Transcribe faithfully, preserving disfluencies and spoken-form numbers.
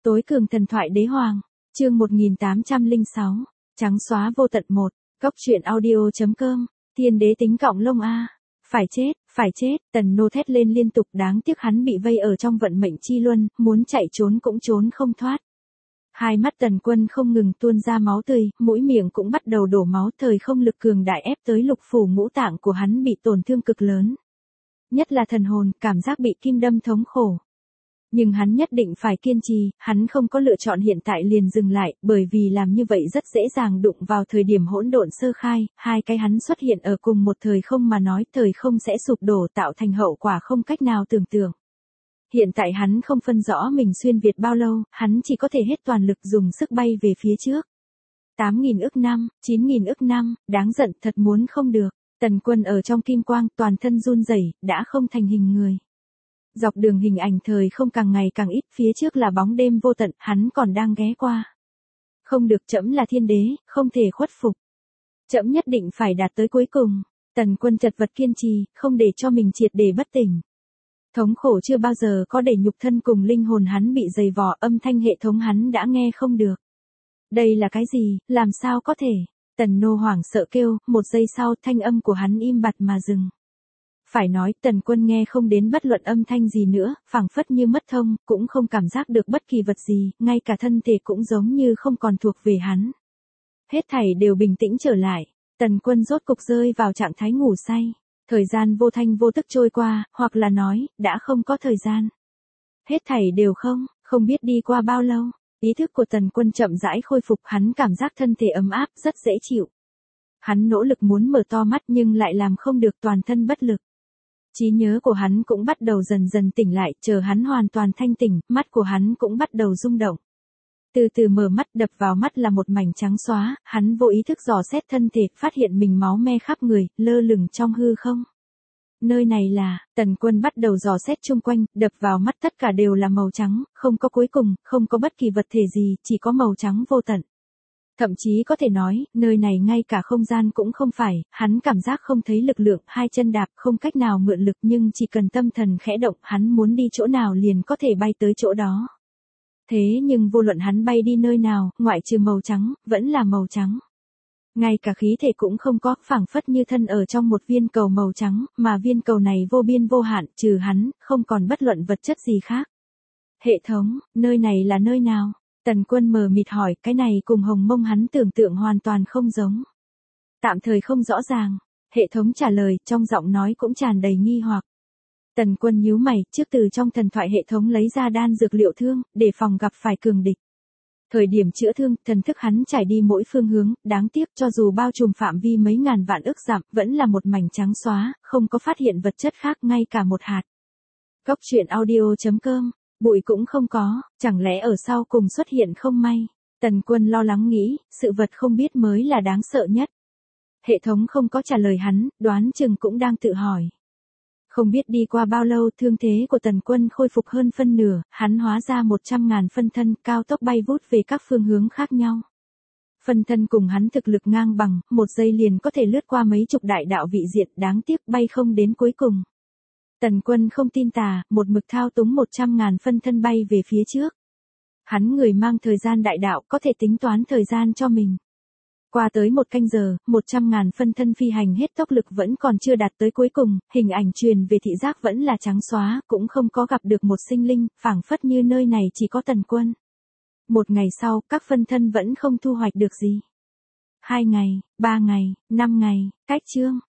Tối cường thần thoại đế hoàng, chương một nghìn tám trăm lẻ sáu, trắng xóa vô tận một, Cốc truyện audio.com, thiên đế tính cọng lông a, phải chết, phải chết, Tần Nô thét lên liên tục, đáng tiếc hắn bị vây ở trong vận mệnh chi luân, muốn chạy trốn cũng trốn không thoát. Hai mắt Tần Quân không ngừng tuôn ra máu tươi, mũi miệng cũng bắt đầu đổ máu, thời không lực cường đại ép tới lục phủ ngũ tạng của hắn bị tổn thương cực lớn. Nhất là thần hồn, cảm giác bị kim đâm thống khổ. Nhưng hắn nhất định phải kiên trì, hắn không có lựa chọn hiện tại liền dừng lại, bởi vì làm như vậy rất dễ dàng đụng vào thời điểm hỗn độn sơ khai, hai cái hắn xuất hiện ở cùng một thời không mà nói thời không sẽ sụp đổ tạo thành hậu quả không cách nào tưởng tượng. Hiện tại hắn không phân rõ mình xuyên Việt bao lâu, hắn chỉ có thể hết toàn lực dùng sức bay về phía trước. tám nghìn ức năm, chín nghìn ức năm, đáng giận thật muốn không được. Tần Quân ở trong kim quang, toàn thân run rẩy, đã không thành hình người. Dọc đường hình ảnh thời không càng ngày càng ít, phía trước là bóng đêm vô tận, hắn còn đang ghé qua. Không được, trẫm là thiên đế, không thể khuất phục. Trẫm nhất định phải đạt tới cuối cùng. Tần Quân chật vật kiên trì, không để cho mình triệt để bất tỉnh. Thống khổ chưa bao giờ có để nhục thân cùng linh hồn hắn bị dày vò, âm thanh hệ thống hắn đã nghe không được. Đây là cái gì, làm sao có thể? Tần Nô hoảng sợ kêu, một giây sau thanh âm của hắn im bặt mà dừng. Phải nói, Tần Quân nghe không đến bất luận âm thanh gì nữa, phảng phất như mất thông, cũng không cảm giác được bất kỳ vật gì, ngay cả thân thể cũng giống như không còn thuộc về hắn. Hết thảy đều bình tĩnh trở lại, Tần Quân rốt cục rơi vào trạng thái ngủ say. Thời gian vô thanh vô tức trôi qua, hoặc là nói, đã không có thời gian. Hết thảy đều không, không biết đi qua bao lâu, ý thức của Tần Quân chậm rãi khôi phục, hắn cảm giác thân thể ấm áp, rất dễ chịu. Hắn nỗ lực muốn mở to mắt nhưng lại làm không được, toàn thân bất lực. Trí nhớ của hắn cũng bắt đầu dần dần tỉnh lại, chờ hắn hoàn toàn thanh tỉnh, mắt của hắn cũng bắt đầu rung động. Từ từ mở mắt, đập vào mắt là một mảnh trắng xóa, hắn vô ý thức dò xét thân thể, phát hiện mình máu me khắp người, lơ lửng trong hư không. Nơi này là, Tần Quân bắt đầu dò xét chung quanh, đập vào mắt tất cả đều là màu trắng, không có cuối cùng, không có bất kỳ vật thể gì, chỉ có màu trắng vô tận. Thậm chí có thể nói, nơi này ngay cả không gian cũng không phải, hắn cảm giác không thấy lực lượng, hai chân đạp không cách nào mượn lực, nhưng chỉ cần tâm thần khẽ động, hắn muốn đi chỗ nào liền có thể bay tới chỗ đó. Thế nhưng vô luận hắn bay đi nơi nào, ngoại trừ màu trắng, vẫn là màu trắng. Ngay cả khí thể cũng không có, phảng phất như thân ở trong một viên cầu màu trắng, mà viên cầu này vô biên vô hạn, trừ hắn, không còn bất luận vật chất gì khác. Hệ thống, nơi này là nơi nào? Tần Quân mờ mịt hỏi, cái này cùng Hồng Mông hắn tưởng tượng hoàn toàn không giống. Tạm thời không rõ ràng. Hệ thống trả lời, trong giọng nói cũng tràn đầy nghi hoặc. Tần Quân nhíu mày, trước từ trong thần thoại hệ thống lấy ra đan dược liệu thương, để phòng gặp phải cường địch. Thời điểm chữa thương, thần thức hắn trải đi mỗi phương hướng, đáng tiếc cho dù bao trùm phạm vi mấy ngàn vạn ức dặm, vẫn là một mảnh trắng xóa, không có phát hiện vật chất khác ngay cả một hạt. Cốc truyện audio.com, bụi cũng không có, chẳng lẽ ở sau cùng xuất hiện không may. Tần Quân lo lắng nghĩ, sự vật không biết mới là đáng sợ nhất. Hệ thống không có trả lời hắn, đoán chừng cũng đang tự hỏi. Không biết đi qua bao lâu, thương thế của Tần Quân khôi phục hơn phân nửa, hắn hóa ra một trăm ngàn phân thân, cao tốc bay vút về các phương hướng khác nhau. Phân thân cùng hắn thực lực ngang bằng, một giây liền có thể lướt qua mấy chục đại đạo vị diện, đáng tiếc bay không đến cuối cùng. Tần Quân không tin tà, một mực thao túng một trăm ngàn phân thân bay về phía trước. Hắn người mang thời gian đại đạo, có thể tính toán thời gian cho mình. Qua tới một canh giờ, một trăm ngàn phân thân phi hành hết tốc lực vẫn còn chưa đạt tới cuối cùng, hình ảnh truyền về thị giác vẫn là trắng xóa, cũng không có gặp được một sinh linh, phảng phất như nơi này chỉ có Tần Quân. Một ngày sau, các phân thân vẫn không thu hoạch được gì. Hai ngày, ba ngày, năm ngày, cách chương,